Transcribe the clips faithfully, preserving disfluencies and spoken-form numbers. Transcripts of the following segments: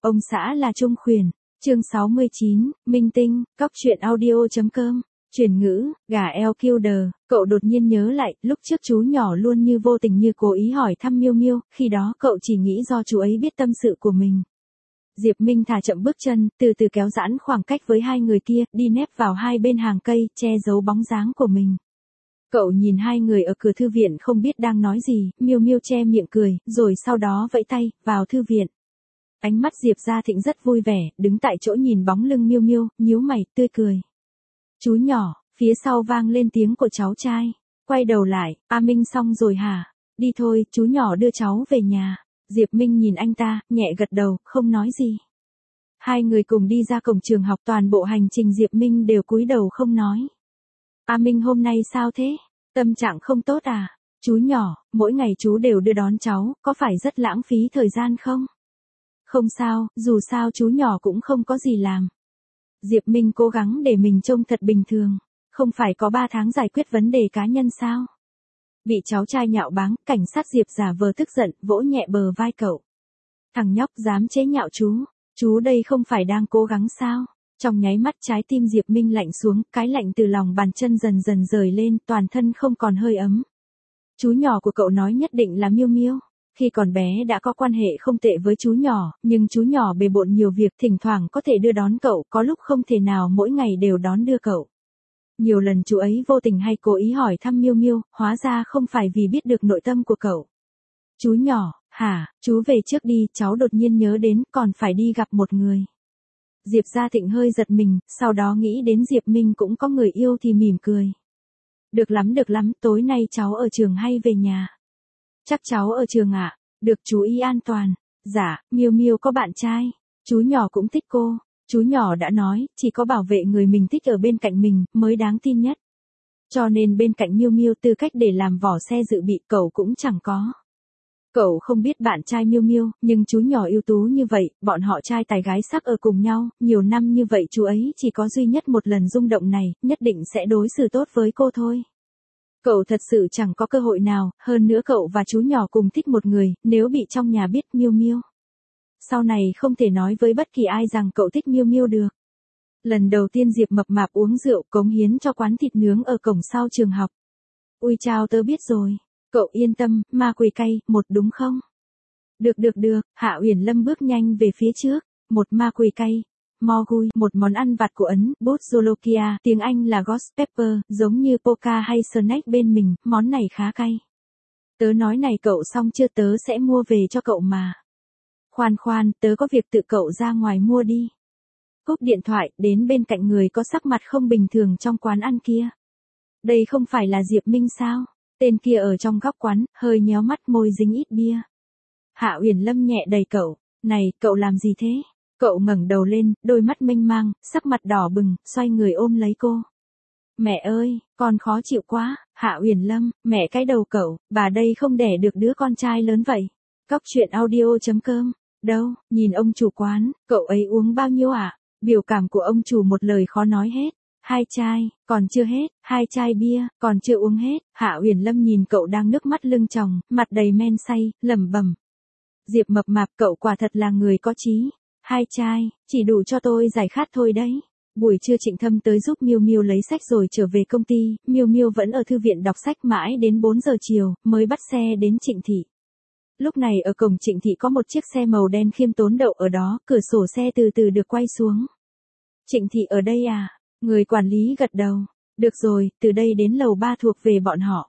Ông xã là Trung Khuyển. Chương sáu mươi chín, Minh Tinh, cóc truyện audio.com. Chuyển ngữ, gà eo Kilder, cậu đột nhiên nhớ lại, lúc trước chú nhỏ luôn như vô tình như cố ý hỏi thăm Miêu Miêu, khi đó cậu chỉ nghĩ do chú ấy biết tâm sự của mình. Diệp Minh thả chậm bước chân, từ từ kéo giãn khoảng cách với hai người kia, đi nép vào hai bên hàng cây, che giấu bóng dáng của mình. Cậu nhìn hai người ở cửa thư viện không biết đang nói gì, Miêu Miêu che miệng cười, rồi sau đó vẫy tay, vào thư viện. Ánh mắt Diệp Gia Thịnh rất vui vẻ, đứng tại chỗ nhìn bóng lưng Miêu Miêu, nhíu mày, tươi cười. Chú nhỏ, phía sau vang lên tiếng của cháu trai. Quay đầu lại, A Minh xong rồi hả? Đi thôi, chú nhỏ đưa cháu về nhà. Diệp Minh nhìn anh ta, nhẹ gật đầu, không nói gì. Hai người cùng đi ra cổng trường học, toàn bộ hành trình Diệp Minh đều cúi đầu không nói. A Minh hôm nay sao thế? Tâm trạng không tốt à? Chú nhỏ, mỗi ngày chú đều đưa đón cháu, có phải rất lãng phí thời gian không? Không sao, dù sao chú nhỏ cũng không có gì làm. Diệp Minh cố gắng để mình trông thật bình thường. Không phải có ba tháng giải quyết vấn đề cá nhân sao? Bị cháu trai nhạo báng, cảnh sát Diệp giả vờ tức giận, vỗ nhẹ bờ vai cậu. Thằng nhóc dám chế nhạo chú, chú đây không phải đang cố gắng sao? Trong nháy mắt trái tim Diệp Minh lạnh xuống, cái lạnh từ lòng bàn chân dần dần rời lên, toàn thân không còn hơi ấm. Chú nhỏ của cậu nói nhất định là Miêu Miêu. Khi còn bé đã có quan hệ không tệ với chú nhỏ, nhưng chú nhỏ bề bộn nhiều việc, thỉnh thoảng có thể đưa đón cậu, có lúc không thể nào mỗi ngày đều đón đưa cậu. Nhiều lần chú ấy vô tình hay cố ý hỏi thăm Miêu Miêu, hóa ra không phải vì biết được nội tâm của cậu. Chú nhỏ, hả, chú về trước đi, cháu đột nhiên nhớ đến, còn phải đi gặp một người. Diệp Gia Thịnh hơi giật mình, sau đó nghĩ đến Diệp Minh cũng có người yêu thì mỉm cười. Được lắm được lắm, tối nay cháu ở trường hay về nhà? Chắc cháu ở trường ạ, được chú ý an toàn. Dạ, Miêu Miêu có bạn trai, chú nhỏ cũng thích cô. Chú nhỏ đã nói, chỉ có bảo vệ người mình thích ở bên cạnh mình, mới đáng tin nhất. Cho nên bên cạnh Miêu Miêu tư cách để làm vỏ xe dự bị cậu cũng chẳng có. Cậu không biết bạn trai Miêu Miêu, nhưng chú nhỏ ưu tú như vậy, bọn họ trai tài gái sắc ở cùng nhau, nhiều năm như vậy chú ấy chỉ có duy nhất một lần rung động này, nhất định sẽ đối xử tốt với cô thôi. Cậu thật sự chẳng có cơ hội nào, hơn nữa cậu và chú nhỏ cùng thích một người, nếu bị trong nhà biết Miêu Miêu. Sau này không thể nói với bất kỳ ai rằng cậu thích Miêu Miêu được. Lần đầu tiên Diệp Mập Mạp uống rượu cống hiến cho quán thịt nướng ở cổng sau trường học. Ui chao tớ biết rồi. Cậu yên tâm, ma quỷ cay, một đúng không? Được được được, Hạ Uyển Lâm bước nhanh về phía trước. Một ma quỷ cay. Mogui, một món ăn vặt của Ấn, Bozolokia, tiếng Anh là Ghost Pepper, giống như Poca hay Snack bên mình, món này khá cay. Tớ nói này cậu xong chưa, tớ sẽ mua về cho cậu mà. Khoan khoan, tớ có việc, tự cậu ra ngoài mua đi. Cúp điện thoại, đến bên cạnh người có sắc mặt không bình thường trong quán ăn kia. Đây không phải là Diệp Minh sao? Tên kia ở trong góc quán, hơi nhéo mắt, môi dính ít bia. Hạ Uyển Lâm nhẹ đẩy cậu. Này, cậu làm gì thế? Cậu ngẩng đầu lên, đôi mắt mênh mang, sắc mặt đỏ bừng, xoay người ôm lấy cô. Mẹ ơi, con khó chịu quá. Hạ Uyển Lâm, mẹ cái đầu cậu, bà đây không đẻ được đứa con trai lớn vậy. Cóc truyện audio.com. Đâu, nhìn ông chủ quán, cậu ấy uống bao nhiêu ạ? À? Biểu cảm của ông chủ một lời khó nói hết. Hai chai, còn chưa hết, hai chai bia, còn chưa uống hết. Hạ Uyển Lâm nhìn cậu đang nước mắt lưng tròng, mặt đầy men say, lẩm bẩm. Diệp Mập Mạp, cậu quả thật là người có chí. Hai chai, chỉ đủ cho tôi giải khát thôi đấy. Buổi trưa Trịnh Thâm tới giúp Miêu Miêu lấy sách rồi trở về công ty, Miêu Miêu vẫn ở thư viện đọc sách mãi đến bốn giờ chiều, mới bắt xe đến Trịnh Thị. Lúc này ở cổng Trịnh Thị có một chiếc xe màu đen khiêm tốn đậu ở đó, cửa sổ xe từ từ được quay xuống. Trịnh Thị ở đây à? Người quản lý gật đầu. Được rồi, từ đây đến lầu ba thuộc về bọn họ.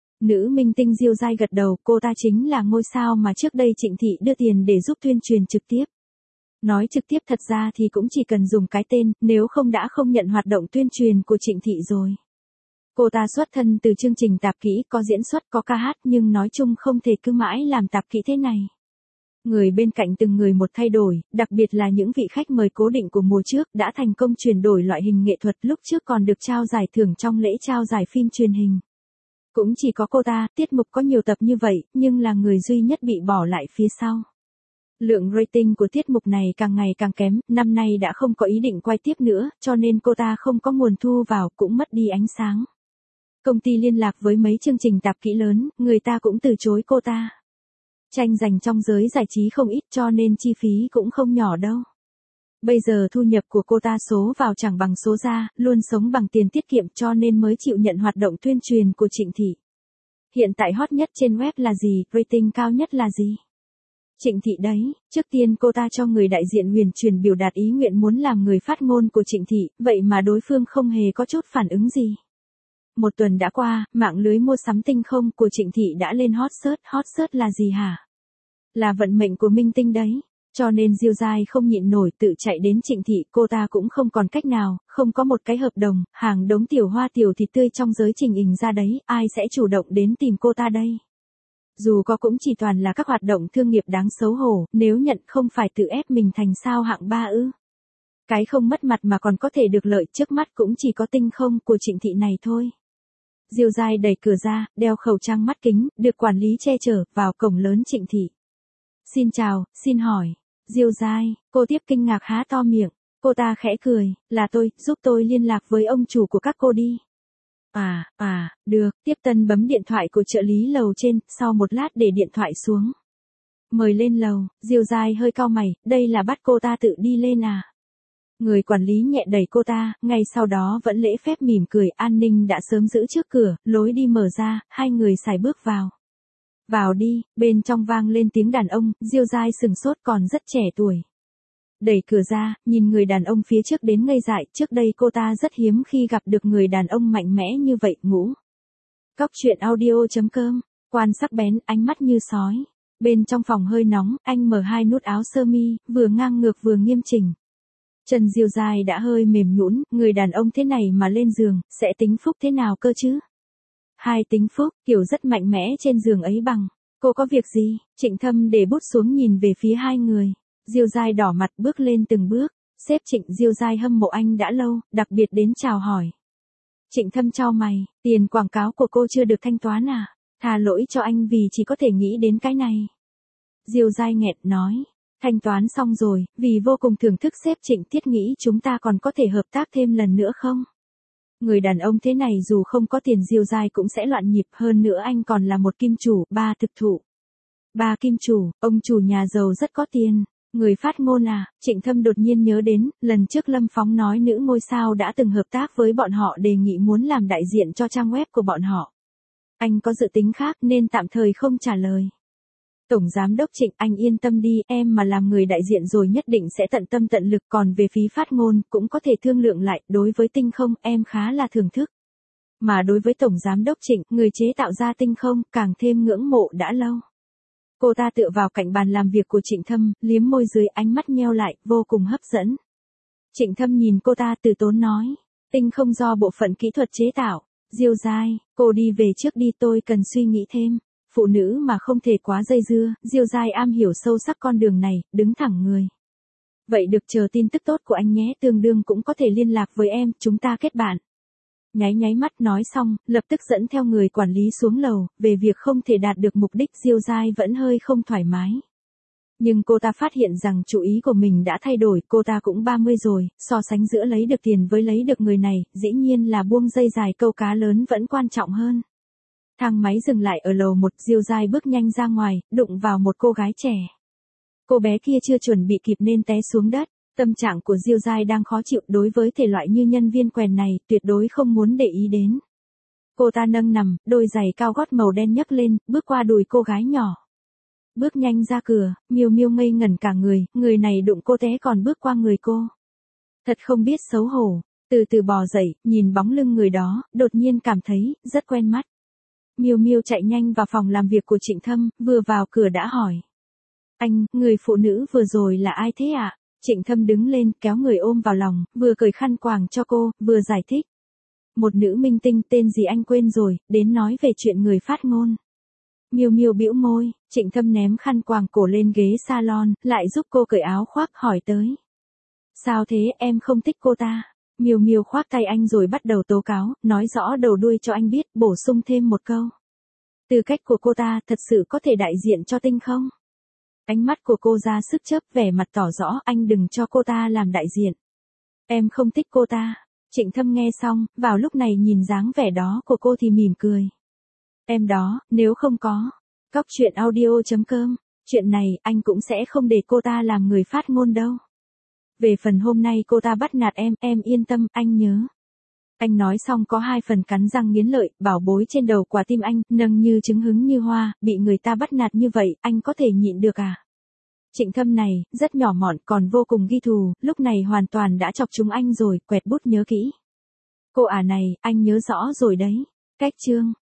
Nữ minh tinh Diêu Giai gật đầu, cô ta chính là ngôi sao mà trước đây Trịnh Thị đưa tiền để giúp tuyên truyền trực tiếp. Nói trực tiếp thật ra thì cũng chỉ cần dùng cái tên, nếu không đã không nhận hoạt động tuyên truyền của Trịnh Thị rồi. Cô ta xuất thân từ chương trình tạp kỹ, có diễn xuất, có ca hát, nhưng nói chung không thể cứ mãi làm tạp kỹ thế này. Người bên cạnh từng người một thay đổi, đặc biệt là những vị khách mời cố định của mùa trước đã thành công chuyển đổi loại hình nghệ thuật, lúc trước còn được trao giải thưởng trong lễ trao giải phim truyền hình. Cũng chỉ có cô ta, tiết mục có nhiều tập như vậy, nhưng là người duy nhất bị bỏ lại phía sau. Lượng rating của tiết mục này càng ngày càng kém, năm nay đã không có ý định quay tiếp nữa, cho nên cô ta không có nguồn thu vào, cũng mất đi ánh sáng. Công ty liên lạc với mấy chương trình tạp kỹ lớn, người ta cũng từ chối cô ta. Tranh giành trong giới giải trí không ít cho nên chi phí cũng không nhỏ đâu. Bây giờ thu nhập của cô ta số vào chẳng bằng số ra, luôn sống bằng tiền tiết kiệm cho nên mới chịu nhận hoạt động tuyên truyền của Trịnh Thị. Hiện tại hot nhất trên web là gì, rating cao nhất là gì? Trịnh Thị đấy, trước tiên cô ta cho người đại diện huyền truyền biểu đạt ý nguyện muốn làm người phát ngôn của Trịnh Thị, vậy mà đối phương không hề có chút phản ứng gì. Một tuần đã qua, mạng lưới mua sắm tinh không của Trịnh Thị đã lên hot search, hot search là gì hả? Là vận mệnh của minh tinh đấy. Cho nên Diêu Giai không nhịn nổi tự chạy đến Trịnh Thị, cô ta cũng không còn cách nào, không có một cái hợp đồng, hàng đống tiểu hoa tiểu thịt tươi trong giới trình hình ra đấy, ai sẽ chủ động đến tìm cô ta đây? Dù có cũng chỉ toàn là các hoạt động thương nghiệp đáng xấu hổ, nếu nhận không phải tự ép mình thành sao hạng ba ư. Cái không mất mặt mà còn có thể được lợi trước mắt cũng chỉ có tinh không của Trịnh Thị này thôi. Diêu Giai đẩy cửa ra, đeo khẩu trang mắt kính, được quản lý che chở, vào cổng lớn Trịnh Thị. Xin chào, xin hỏi. Diêu Giai, cô tiếp kinh ngạc há to miệng. Cô ta khẽ cười, là tôi, giúp tôi liên lạc với ông chủ của các cô đi. À, à, được, tiếp tân bấm điện thoại của trợ lý lầu trên, sau một lát để điện thoại xuống. Mời lên lầu, Diêu Giai hơi cau mày, đây là bắt cô ta tự đi lên à? Người quản lý nhẹ đẩy cô ta, ngay sau đó vẫn lễ phép mỉm cười, an ninh đã sớm giữ trước cửa, lối đi mở ra, hai người xài bước vào. Vào đi, bên trong vang lên tiếng đàn ông, Diêu Giai sừng sốt còn rất trẻ tuổi. Đẩy cửa ra, nhìn người đàn ông phía trước đến ngây dại, trước đây cô ta rất hiếm khi gặp được người đàn ông mạnh mẽ như vậy, ngũ. Cóc truyện audio chấm com, quan sắc bén, ánh mắt như sói. Bên trong phòng hơi nóng, anh mở hai nút áo sơ mi, vừa ngang ngược vừa nghiêm chỉnh. Chân Diêu Giai đã hơi mềm nhũn, người đàn ông thế này mà lên giường, sẽ tính phúc thế nào cơ chứ? Hai tính phúc, kiểu rất mạnh mẽ trên giường ấy bằng. Cô có việc gì? Trịnh Thâm để bút xuống nhìn về phía hai người. Diêu Giai đỏ mặt bước lên từng bước. Sếp Trịnh, Diêu Giai hâm mộ anh đã lâu, đặc biệt đến chào hỏi. Trịnh Thâm chau mày, tiền quảng cáo của cô chưa được thanh toán à? Tha lỗi cho anh vì chỉ có thể nghĩ đến cái này. Diêu Giai nghẹn nói. Thanh toán xong rồi, vì vô cùng thưởng thức sếp Trịnh thiết nghĩ chúng ta còn có thể hợp tác thêm lần nữa không? Người đàn ông thế này dù không có tiền Diêu Giai cũng sẽ loạn nhịp, hơn nữa anh còn là một kim chủ, ba thực thụ. Ba kim chủ, ông chủ nhà giàu rất có tiền. Người phát ngôn à, Trịnh Thâm đột nhiên nhớ đến, lần trước Lâm Phóng nói nữ ngôi sao đã từng hợp tác với bọn họ đề nghị muốn làm đại diện cho trang web của bọn họ. Anh có dự tính khác nên tạm thời không trả lời. Tổng Giám đốc Trịnh, anh yên tâm đi, em mà làm người đại diện rồi nhất định sẽ tận tâm tận lực, còn về phí phát ngôn, cũng có thể thương lượng lại, đối với tinh không, em khá là thưởng thức. Mà đối với Tổng Giám đốc Trịnh, người chế tạo ra tinh không, càng thêm ngưỡng mộ đã lâu. Cô ta tựa vào cạnh bàn làm việc của Trịnh Thâm, liếm môi dưới, ánh mắt nheo lại, vô cùng hấp dẫn. Trịnh Thâm nhìn cô ta từ tốn nói, tinh không do bộ phận kỹ thuật chế tạo. Diêu Giai, cô đi về trước đi, tôi cần suy nghĩ thêm. Phụ nữ mà không thể quá dây dưa, Diêu Giai am hiểu sâu sắc con đường này, đứng thẳng người. Vậy được, chờ tin tức tốt của anh nhé, tương đương cũng có thể liên lạc với em, chúng ta kết bạn. Nháy nháy mắt nói xong, lập tức dẫn theo người quản lý xuống lầu, về việc không thể đạt được mục đích Diêu Giai vẫn hơi không thoải mái. Nhưng cô ta phát hiện rằng chủ ý của mình đã thay đổi, cô ta cũng ba mươi rồi, so sánh giữa lấy được tiền với lấy được người này, dĩ nhiên là buông dây dài câu cá lớn vẫn quan trọng hơn. Thang máy dừng lại ở lầu một, Diêu Giai bước nhanh ra ngoài, đụng vào một cô gái trẻ. Cô bé kia chưa chuẩn bị kịp nên té xuống đất. Tâm trạng của Diêu Giai đang khó chịu, đối với thể loại như nhân viên quèn này, tuyệt đối không muốn để ý đến. Cô ta nâng nằm, đôi giày cao gót màu đen nhấc lên, bước qua đùi cô gái nhỏ. Bước nhanh ra cửa, Miêu Miêu ngây ngẩn cả người, người này đụng cô té còn bước qua người cô. Thật không biết xấu hổ, từ từ bò dậy, nhìn bóng lưng người đó, đột nhiên cảm thấy, rất quen mắt. Miêu Miêu chạy nhanh vào phòng làm việc của Trịnh Thâm, vừa vào cửa đã hỏi. Anh, người phụ nữ vừa rồi là ai thế ạ? À? Trịnh Thâm đứng lên, kéo người ôm vào lòng, vừa cởi khăn quàng cho cô, vừa giải thích. Một nữ minh tinh tên gì anh quên rồi, đến nói về chuyện người phát ngôn. Miêu Miêu bĩu môi, Trịnh Thâm ném khăn quàng cổ lên ghế salon, lại giúp cô cởi áo khoác, hỏi tới. Sao thế, em không thích cô ta? Miêu Miêu khoác tay anh rồi bắt đầu tố cáo, nói rõ đầu đuôi cho anh biết, bổ sung thêm một câu. Tư cách của cô ta thật sự có thể đại diện cho tinh không? Ánh mắt của cô ra sức chớp, vẻ mặt tỏ rõ, anh đừng cho cô ta làm đại diện. Em không thích cô ta. Trịnh Thâm nghe xong, vào lúc này nhìn dáng vẻ đó của cô thì mỉm cười. Em đó, nếu không có. Cóc truyện audio chấm com. Chuyện này, anh cũng sẽ không để cô ta làm người phát ngôn đâu. Về phần hôm nay cô ta bắt nạt em, em yên tâm, anh nhớ. Anh nói xong có hai phần cắn răng nghiến lợi, bảo bối trên đầu quả tim anh, nâng như trứng hứng như hoa, bị người ta bắt nạt như vậy, anh có thể nhịn được à? Trịnh Thâm này, rất nhỏ mọn, còn vô cùng ghi thù, lúc này hoàn toàn đã chọc chúng anh rồi, quẹt bút nhớ kỹ. Cô ả này, anh nhớ rõ rồi đấy. Cách chương.